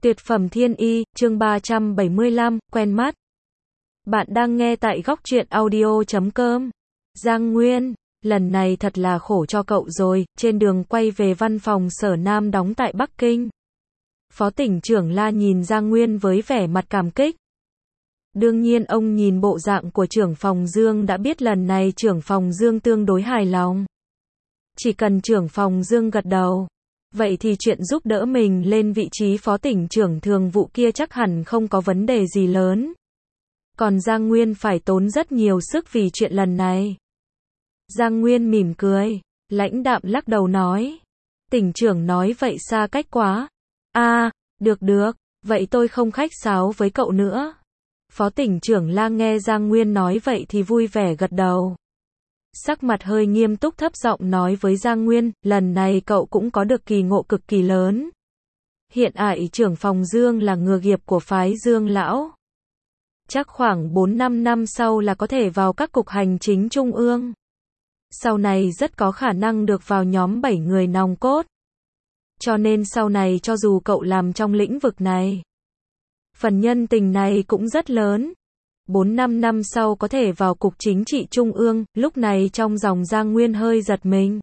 Tuyệt phẩm thiên y, chương 375, quen mắt. Bạn đang nghe tại góc truyện audio.com. Giang Nguyên, lần này thật là khổ cho cậu rồi, trên đường quay về văn phòng Sở Nam đóng tại Bắc Kinh. Phó tỉnh trưởng La nhìn Giang Nguyên với vẻ mặt cảm kích. Đương nhiên ông nhìn bộ dạng của trưởng phòng Dương đã biết lần này trưởng phòng Dương tương đối hài lòng. Chỉ cần trưởng phòng Dương gật đầu, vậy thì chuyện giúp đỡ mình lên vị trí phó tỉnh trưởng thường vụ kia chắc hẳn không có vấn đề gì lớn. Còn Giang Nguyên phải tốn rất nhiều sức vì chuyện lần này. Giang Nguyên mỉm cười, lãnh đạm lắc đầu nói. Tỉnh trưởng nói vậy xa cách quá. Được, vậy tôi không khách sáo với cậu nữa. Phó tỉnh trưởng La nghe Giang Nguyên nói vậy thì vui vẻ gật đầu. Sắc mặt hơi nghiêm túc thấp giọng nói với Giang Nguyên, lần này cậu cũng có được kỳ ngộ cực kỳ lớn. Hiện tại trưởng phòng Dương là ngừa nghiệp của phái Dương lão. Chắc khoảng 4-5 năm sau là có thể vào các cục hành chính trung ương. Sau này rất có khả năng được vào nhóm 7 người nòng cốt. Cho nên sau này cho dù cậu làm trong lĩnh vực này, phần nhân tình này cũng rất lớn. 4-5 năm sau có thể vào cục chính trị trung ương, lúc này trong lòng Giang Nguyên hơi giật mình.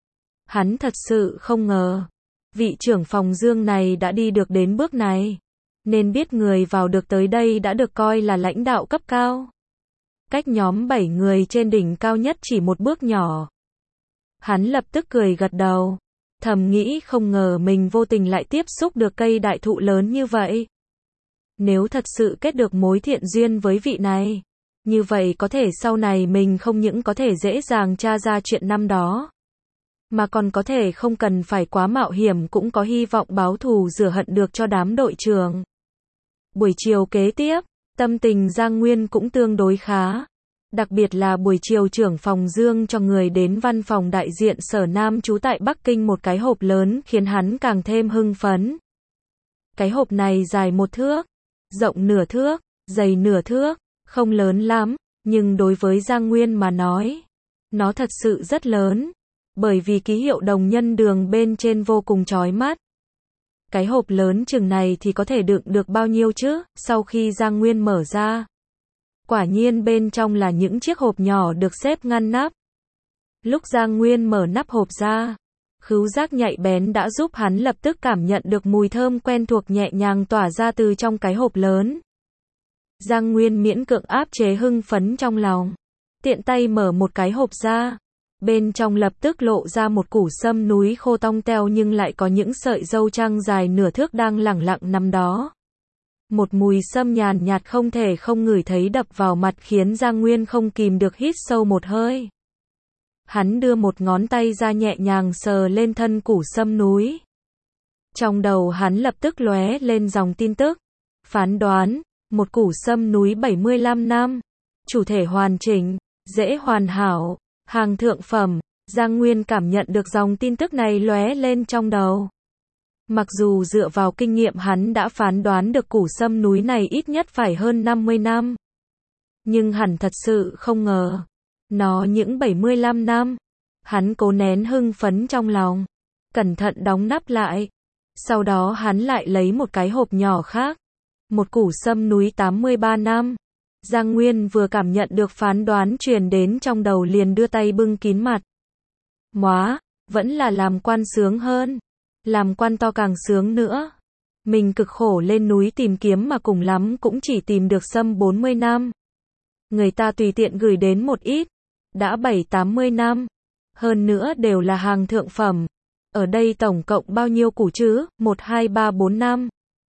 Hắn thật sự không ngờ, vị trưởng phòng Dương này đã đi được đến bước này, nên biết người vào được tới đây đã được coi là lãnh đạo cấp cao. Cách nhóm 7 người trên đỉnh cao nhất chỉ một bước nhỏ. Hắn lập tức cười gật đầu, thầm nghĩ không ngờ mình vô tình lại tiếp xúc được cây đại thụ lớn như vậy. Nếu thật sự kết được mối thiện duyên với vị này, như vậy có thể sau này mình không những có thể dễ dàng tra ra chuyện năm đó, mà còn có thể không cần phải quá mạo hiểm cũng có hy vọng báo thù rửa hận được cho đám đội trưởng. Buổi chiều kế tiếp, tâm tình Giang Nguyên cũng tương đối khá. Đặc biệt là buổi chiều trưởng phòng Dương cho người đến văn phòng đại diện Sở Nam trú tại Bắc Kinh một cái hộp lớn khiến hắn càng thêm hưng phấn. Cái hộp này dài 1 thước, rộng nửa thước, dày nửa thước, không lớn lắm, nhưng đối với Giang Nguyên mà nói, nó thật sự rất lớn, bởi vì ký hiệu đồng nhân đường bên trên vô cùng chói mắt. Cái hộp lớn chừng này thì có thể đựng được bao nhiêu chứ? Sau khi Giang Nguyên mở ra, quả nhiên bên trong là những chiếc hộp nhỏ được xếp ngăn nắp. Lúc Giang Nguyên mở nắp hộp ra, khứu giác nhạy bén đã giúp hắn lập tức cảm nhận được mùi thơm quen thuộc nhẹ nhàng tỏa ra từ trong cái hộp lớn. Giang Nguyên miễn cưỡng áp chế hưng phấn trong lòng, tiện tay mở một cái hộp ra. Bên trong lập tức lộ ra một củ sâm núi khô tong teo nhưng lại có những sợi dâu trăng dài nửa thước đang lẳng lặng nằm đó. Một mùi sâm nhàn nhạt không thể không ngửi thấy đập vào mặt khiến Giang Nguyên không kìm được hít sâu một hơi. Hắn đưa một ngón tay ra nhẹ nhàng sờ lên thân củ sâm núi. Trong đầu hắn lập tức lóe lên dòng tin tức. Phán đoán, một củ sâm núi 75 năm. Chủ thể hoàn chỉnh, dễ hoàn hảo, hàng thượng phẩm. Giang Nguyên cảm nhận được dòng tin tức này lóe lên trong đầu. Mặc dù dựa vào kinh nghiệm hắn đã phán đoán được củ sâm núi này ít nhất phải hơn 50 năm. Nhưng hẳn thật sự không ngờ. Nó những 75 năm. Hắn cố nén hưng phấn trong lòng, cẩn thận đóng nắp lại. Sau đó hắn lại lấy một cái hộp nhỏ khác. Một củ sâm núi 83 năm. Giang Nguyên vừa cảm nhận được phán đoán truyền đến trong đầu liền đưa tay bưng kín mặt. Móa, vẫn là làm quan sướng hơn. Làm quan to càng sướng nữa. Mình cực khổ lên núi tìm kiếm mà cùng lắm cũng chỉ tìm được sâm 40 năm. Người ta tùy tiện gửi đến một ít, đã 7-80 năm. Hơn nữa đều là hàng thượng phẩm. Ở đây tổng cộng bao nhiêu củ chứ? 1, 2, 3, 4, 5,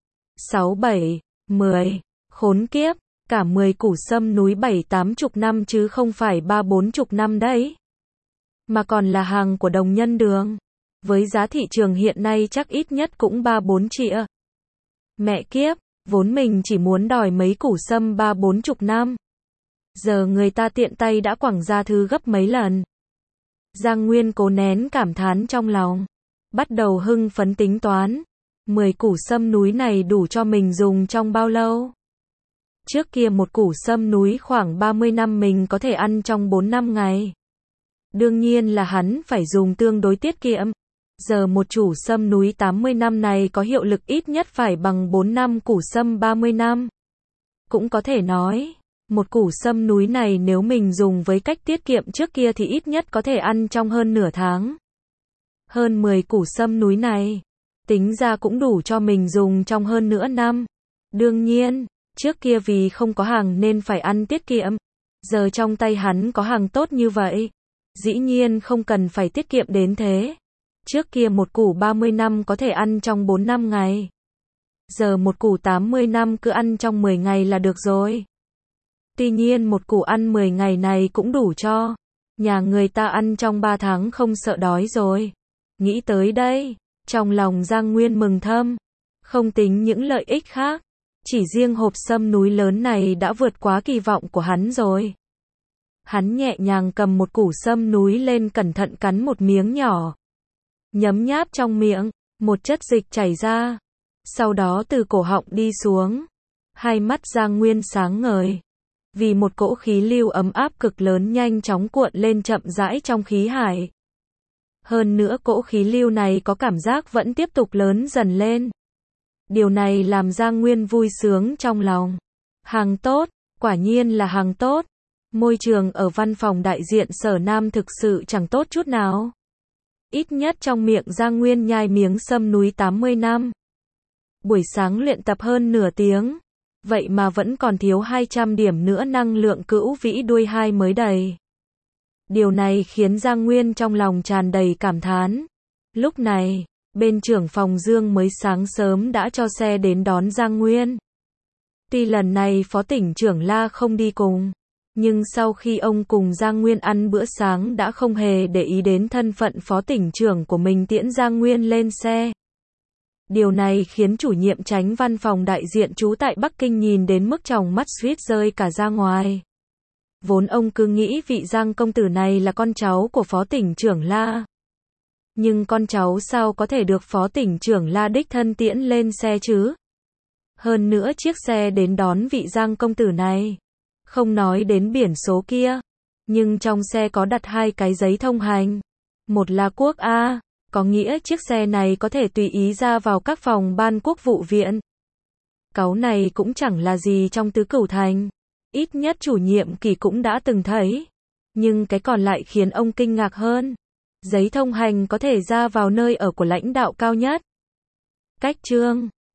6, 7, 10. Khốn kiếp, cả 10 củ sâm núi 7-80 năm chứ không phải 3-40 năm đấy. Mà còn là hàng của đồng nhân đường. Với giá thị trường hiện nay chắc ít nhất cũng 3-4 triệu. Mẹ kiếp, vốn mình chỉ muốn đòi mấy củ sâm 3-40 năm. Giờ người ta tiện tay đã quẳng ra thứ gấp mấy lần. Giang Nguyên cố nén cảm thán trong lòng, bắt đầu hưng phấn tính toán. 10 củ sâm núi này đủ cho mình dùng trong bao lâu? Trước kia một củ sâm núi khoảng 30 năm mình có thể ăn trong 4-5 ngày. Đương nhiên là hắn phải dùng tương đối tiết kiệm. Giờ một củ sâm núi 80 năm này có hiệu lực ít nhất phải bằng 4 năm củ sâm 30 năm. Cũng có thể nói, một củ sâm núi này nếu mình dùng với cách tiết kiệm trước kia thì ít nhất có thể ăn trong hơn nửa tháng. Hơn 10 củ sâm núi này, tính ra cũng đủ cho mình dùng trong hơn nửa năm. Đương nhiên, trước kia vì không có hàng nên phải ăn tiết kiệm. Giờ trong tay hắn có hàng tốt như vậy, dĩ nhiên không cần phải tiết kiệm đến thế. Trước kia một củ 30 năm có thể ăn trong 4 năm ngày. Giờ một củ 80 năm cứ ăn trong 10 ngày là được rồi. Tuy nhiên một củ ăn 10 ngày này cũng đủ cho nhà người ta ăn trong 3 tháng không sợ đói rồi. Nghĩ tới đây, trong lòng Giang Nguyên mừng thầm. Không tính những lợi ích khác, chỉ riêng hộp sâm núi lớn này đã vượt quá kỳ vọng của hắn rồi. Hắn nhẹ nhàng cầm một củ sâm núi lên cẩn thận cắn một miếng nhỏ. Nhấm nháp trong miệng, một chất dịch chảy ra. Sau đó từ cổ họng đi xuống. Hai mắt Giang Nguyên sáng ngời. Vì một cỗ khí lưu ấm áp cực lớn nhanh chóng cuộn lên chậm rãi trong khí hải. Hơn nữa cỗ khí lưu này có cảm giác vẫn tiếp tục lớn dần lên. Điều này làm Giang Nguyên vui sướng trong lòng. Hàng tốt, quả nhiên là hàng tốt. Môi trường ở văn phòng đại diện Sở Nam thực sự chẳng tốt chút nào. Ít nhất trong miệng Giang Nguyên nhai miếng sâm núi 80 năm. Buổi sáng luyện tập hơn nửa tiếng. Vậy mà vẫn còn thiếu 200 điểm nữa năng lượng cữu vĩ đuôi 2 mới đầy. Điều này khiến Giang Nguyên trong lòng tràn đầy cảm thán. Lúc này, bên trưởng phòng Dương mới sáng sớm đã cho xe đến đón Giang Nguyên. Tuy lần này Phó tỉnh trưởng La không đi cùng, nhưng sau khi ông cùng Giang Nguyên ăn bữa sáng đã không hề để ý đến thân phận Phó tỉnh trưởng của mình tiễn Giang Nguyên lên xe. Điều này khiến chủ nhiệm chánh văn phòng đại diện trú tại Bắc Kinh nhìn đến mức tròng mắt suýt rơi cả ra ngoài. Vốn ông cứ nghĩ vị Giang công tử này là con cháu của Phó tỉnh trưởng La. Nhưng con cháu sao có thể được Phó tỉnh trưởng La đích thân tiễn lên xe chứ? Hơn nữa chiếc xe đến đón vị Giang công tử này, không nói đến biển số kia, nhưng trong xe có đặt 2 cái giấy thông hành. Một là quốc A, có nghĩa chiếc xe này có thể tùy ý ra vào các phòng ban quốc vụ viện. Cáu này cũng chẳng là gì trong Tứ Cửu Thành. Ít nhất chủ nhiệm Kỳ cũng đã từng thấy. Nhưng cái còn lại khiến ông kinh ngạc hơn. Giấy thông hành có thể ra vào nơi ở của lãnh đạo cao nhất. Cách chương